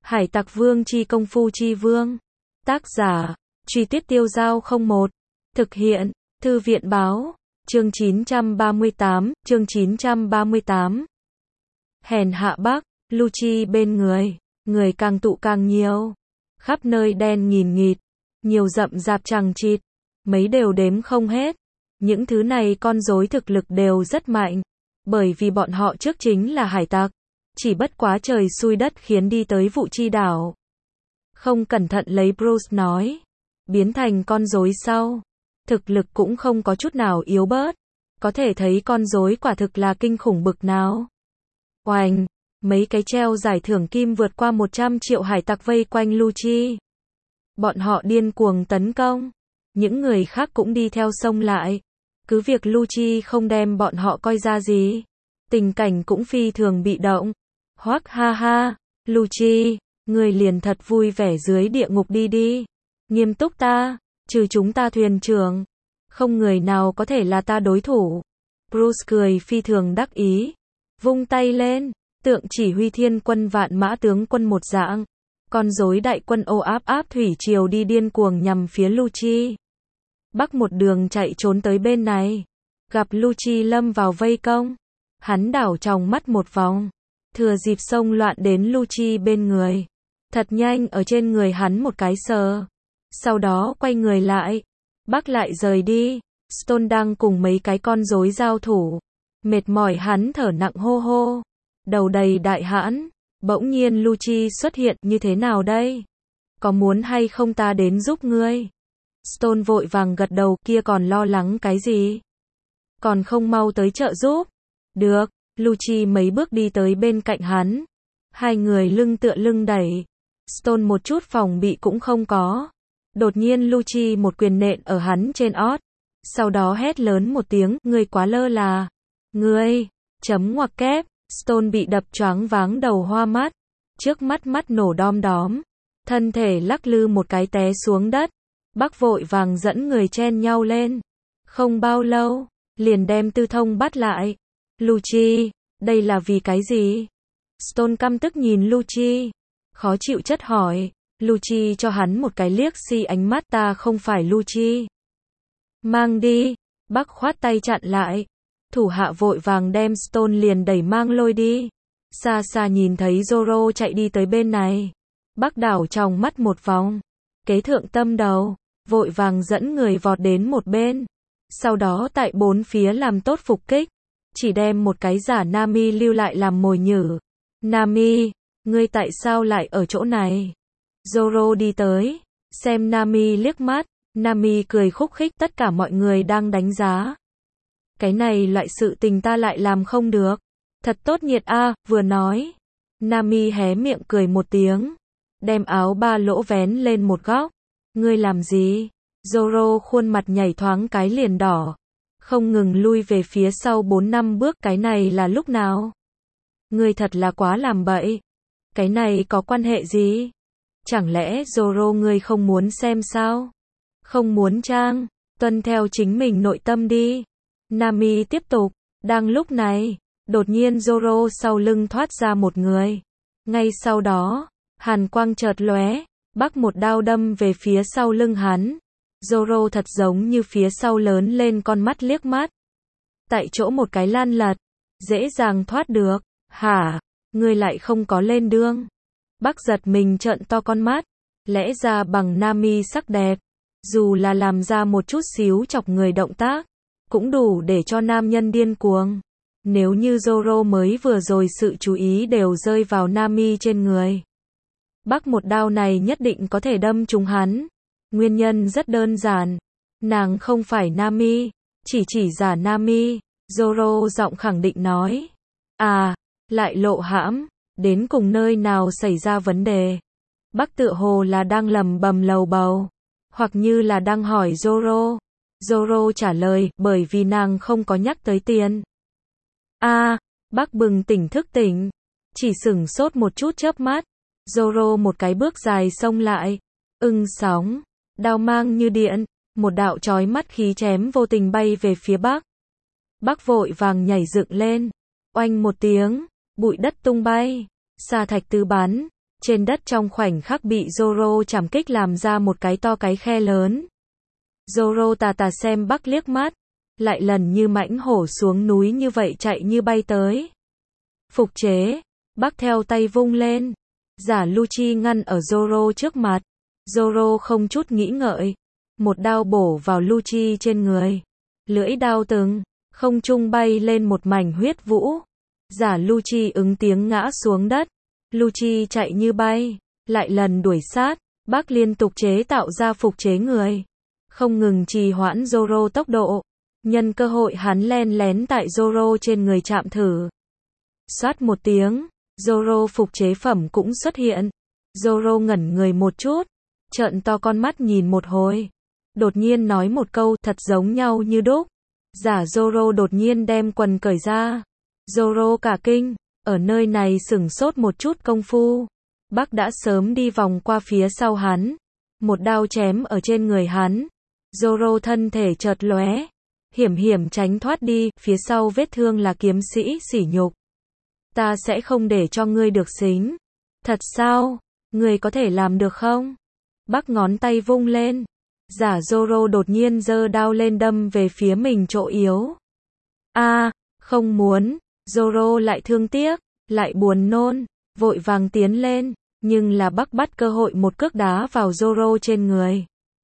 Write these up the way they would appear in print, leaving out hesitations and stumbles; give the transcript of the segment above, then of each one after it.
Hải Tặc Vương chi công phu chi vương. Tác giả, Truy Tuyết Tiêu Dao 01. Thực hiện, Thư viện báo. Chương 938, chương 938. Hèn hạ Bắc, Lucci bên người càng tụ càng nhiều. Khắp nơi đen nghìn nghịt, nhiều rậm rạp chằng chịt, mấy đều đếm không hết. Những thứ này con rối thực lực đều rất mạnh, bởi vì bọn họ trước chính là hải tặc, chỉ bất quá trời xui đất khiến đi tới Vụ Chi đảo. Không cẩn thận lấy Bruce nói, biến thành con rối sau, thực lực cũng không có chút nào yếu bớt, có thể thấy con rối quả thực là kinh khủng bực nào. Oành, mấy cái treo giải thưởng kim vượt qua 100 triệu hải tặc vây quanh Lucci. Bọn họ điên cuồng tấn công, những người khác cũng đi theo xông lại. Cứ việc Lucci không đem bọn họ coi ra gì, tình cảnh cũng phi thường bị động. Hoắc ha ha, Lucci, người liền thật vui vẻ dưới địa ngục đi. Nghiêm túc ta, trừ chúng ta thuyền trưởng, không người nào có thể là ta đối thủ. Bruce cười phi thường đắc ý, vung tay lên, tượng chỉ huy thiên quân vạn mã tướng quân một dạng. Con rối đại quân ồ áp thủy triều đi điên cuồng nhằm phía Lucci. Bắc một đường chạy trốn tới bên này, gặp Lucci lâm vào vây công, hắn đảo tròng mắt một vòng, thừa dịp xông loạn đến Lucci bên người, thật nhanh ở trên người hắn một cái sờ, sau đó quay người lại, Bắc lại rời đi. Stone đang cùng mấy cái con rối giao thủ, mệt mỏi hắn thở nặng hô hô, đầu đầy đại hãn. Bỗng nhiên Lucci xuất hiện, như thế nào đây? Có muốn hay không ta đến giúp ngươi? Stone vội vàng gật đầu, kia còn lo lắng cái gì? Còn không mau tới trợ giúp? Được, Lucci mấy bước đi tới bên cạnh hắn. Hai người lưng tựa lưng đẩy. Stone một chút phòng bị cũng không có. Đột nhiên Lucci một quyền nện ở hắn trên ót. Sau đó hét lớn một tiếng, ngươi quá lơ là. Ngươi, chấm ngoặc kép. Stone bị đập choáng váng đầu hoa mắt. Trước mắt nổ đom đóm. Thân thể lắc lư một cái té xuống đất. Bắc vội vàng dẫn người chen nhau lên. Không bao lâu, liền đem Tư Thông bắt lại. Lucci, đây là vì cái gì? Stone căm tức nhìn Lucci, khó chịu chất hỏi. Lucci cho hắn một cái liếc xi ánh mắt, ta không phải Lucci. Mang đi. Bắc khoát tay chặn lại. Thủ hạ vội vàng đem Stone liền đẩy mang lôi đi. Xa xa nhìn thấy Zoro chạy đi tới bên này. Bắc đảo tròng mắt một vòng. Kế thượng tâm đầu, vội vàng dẫn người vọt đến một bên. Sau đó tại bốn phía làm tốt phục kích. Chỉ đem một cái giả Nami lưu lại làm mồi nhử. Nami, ngươi tại sao lại ở chỗ này? Zoro đi tới, xem Nami liếc mắt. Nami cười khúc khích, tất cả mọi người đang đánh giá. Cái này loại sự tình ta lại làm không được. Thật tốt nhiệt a, vừa nói. Nami hé miệng cười một tiếng. Đem áo ba lỗ vén lên một góc. Ngươi làm gì? Zoro khuôn mặt nhảy thoáng cái liền đỏ. Không ngừng lui về phía sau 4-5 bước, cái này là lúc nào? Ngươi thật là quá làm bậy. Cái này có quan hệ gì? Chẳng lẽ Zoro ngươi không muốn xem sao? Không muốn trang, tuân theo chính mình nội tâm đi. Nami tiếp tục, đang lúc này, đột nhiên Zoro sau lưng thoát ra một người. Ngay sau đó, hàn quang chợt lóe, Bắc một đao đâm về phía sau lưng hắn. Zoro thật giống như phía sau lớn lên con mắt liếc mắt. Tại chỗ một cái lan lật, dễ dàng thoát được. Hả, ngươi lại không có lên đương. Bắc giật mình trợn to con mắt, lẽ ra bằng Nami sắc đẹp, dù là làm ra một chút xíu chọc người động tác, cũng đủ để cho nam nhân điên cuồng. Nếu như Zoro mới vừa rồi sự chú ý đều rơi vào Nami trên người, Bắc một đao này nhất định có thể đâm trúng hắn. Nguyên nhân rất đơn giản, nàng không phải Nami, chỉ giả Nami. Zoro giọng khẳng định nói. À, lại lộ hãm, đến cùng nơi nào xảy ra vấn đề? Bắc tựa hồ là đang lẩm bẩm lầu bầu, hoặc như là đang hỏi Zoro. Zoro trả lời, bởi vì nàng không có nhắc tới tiền. Bắc bừng tỉnh thức tỉnh, chỉ sửng sốt một chút chớp mắt. Zoro một cái bước dài xông lại, sóng, đao mang như điện, một đạo chói mắt khí chém vô tình bay về phía Bắc. Bắc vội vàng nhảy dựng lên, oanh một tiếng, bụi đất tung bay, sa thạch tứ bắn, Trên đất trong khoảnh khắc bị Zoro trảm kích làm ra một cái to cái khe lớn. Zoro tà tà xem Bắc liếc mắt, lại lần như mãnh hổ xuống núi như vậy chạy như bay tới. Phục chế, Bắc theo tay vung lên, giả Lucci ngăn ở Zoro trước mặt. Zoro không chút nghĩ ngợi, một đao bổ vào Lucci trên người. Lưỡi đao từng không trung bay lên một mảnh huyết vũ. Giả Lucci ứng tiếng ngã xuống đất. Lucci chạy như bay, lại lần đuổi sát. Bắc liên tục chế tạo ra phục chế người, không ngừng trì hoãn Zoro tốc độ. Nhân cơ hội hắn len lén tại Zoro trên người chạm thử. Xoát một tiếng, Zoro phục chế phẩm cũng xuất hiện. Zoro ngẩn người một chút, trợn to con mắt nhìn một hồi. Đột nhiên nói một câu thật giống nhau như đúc. Giả Zoro đột nhiên đem quần cởi ra. Zoro cả kinh, ở nơi này sửng sốt một chút công phu. Bắc đã sớm đi vòng qua phía sau hắn. Một đao chém ở trên người hắn. Zoro thân thể chợt lóe, hiểm hiểm tránh thoát đi, phía sau vết thương là kiếm sĩ sỉ nhục. Ta sẽ không để cho ngươi được xính. Thật sao? Ngươi có thể làm được không? Bắc ngón tay vung lên. Giả Zoro đột nhiên giơ đao lên đâm về phía mình chỗ yếu. Không muốn. Zoro lại thương tiếc, lại buồn nôn, vội vàng tiến lên, nhưng là Bắc bắt cơ hội một cước đá vào Zoro trên người.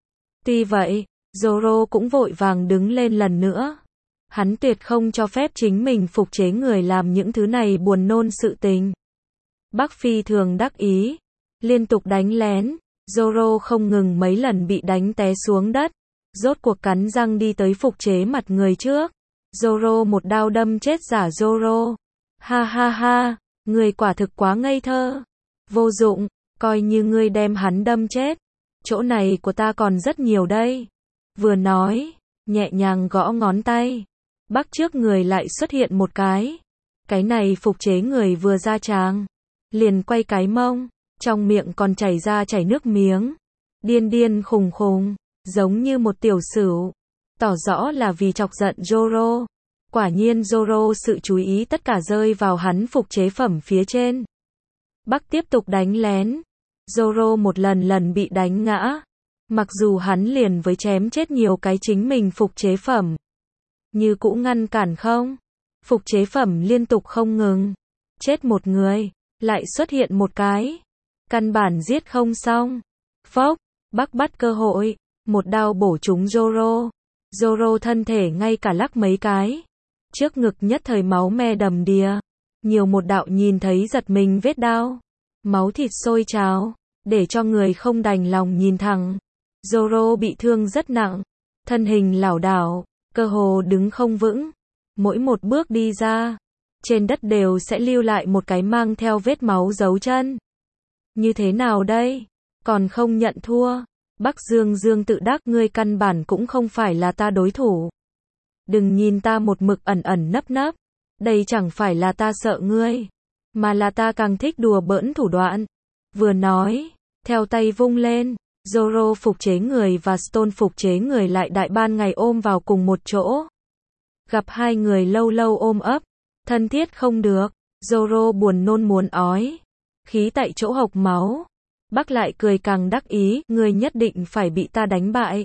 Tuy vậy, Zoro cũng vội vàng đứng lên lần nữa. Hắn tuyệt không cho phép chính mình phục chế người làm những thứ này buồn nôn sự tình. Bắc phi thường đắc ý, liên tục đánh lén. Zoro không ngừng mấy lần bị đánh té xuống đất, rốt cuộc cắn răng đi tới phục chế mặt người trước. Zoro một đao đâm chết giả Zoro. Ha ha ha, người quả thực quá ngây thơ. Vô dụng, coi như ngươi đem hắn đâm chết. Chỗ này của ta còn rất nhiều đây. Vừa nói, nhẹ nhàng gõ ngón tay. Bắc trước người lại xuất hiện một cái. Cái này phục chế người vừa ra tràng, liền quay cái mông, trong miệng còn chảy nước miếng. Điên điên khùng khùng, giống như một tiểu sửu. Tỏ rõ là vì chọc giận Zoro. Quả nhiên Zoro sự chú ý tất cả rơi vào hắn phục chế phẩm phía trên. Bắc tiếp tục đánh lén. Zoro một lần bị đánh ngã. Mặc dù hắn liền với chém chết nhiều cái chính mình phục chế phẩm, như cũ ngăn cản không. Phục chế phẩm liên tục không ngừng. Chết một người, lại xuất hiện một cái. Căn bản giết không xong. Phốc, Bắc bắt cơ hội, một đao bổ trúng Zoro. Zoro thân thể ngay cả lắc mấy cái. Trước ngực nhất thời máu me đầm đìa. Nhiều một đạo nhìn thấy giật mình vết đao. Máu thịt sôi trào, để cho người không đành lòng nhìn thẳng. Zoro bị thương rất nặng, thân hình lảo đảo, cơ hồ đứng không vững. Mỗi một bước đi ra, trên đất đều sẽ lưu lại một cái mang theo vết máu dấu chân. Như thế nào đây? Còn không nhận thua. Bắc Dương Dương tự đắc, ngươi căn bản cũng không phải là ta đối thủ. Đừng nhìn ta một mực ẩn ẩn nấp nấp. Đây chẳng phải là ta sợ ngươi, mà là ta càng thích đùa bỡn thủ đoạn. Vừa nói, theo tay vung lên, Zoro phục chế người và Stone phục chế người lại đại ban ngày ôm vào cùng một chỗ. Gặp hai người lâu lâu ôm ấp, thân thiết không được, Zoro buồn nôn muốn ói, khí tại chỗ hộc máu. Bắc lại cười càng đắc ý, ngươi nhất định phải bị ta đánh bại.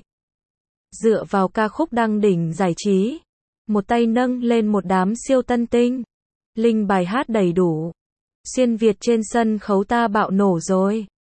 Dựa vào ca khúc đăng đỉnh giải trí, một tay nâng lên một đám siêu tân tinh, linh bài hát đầy đủ. Xuyên Việt trên sân khấu ta bạo nổ rồi.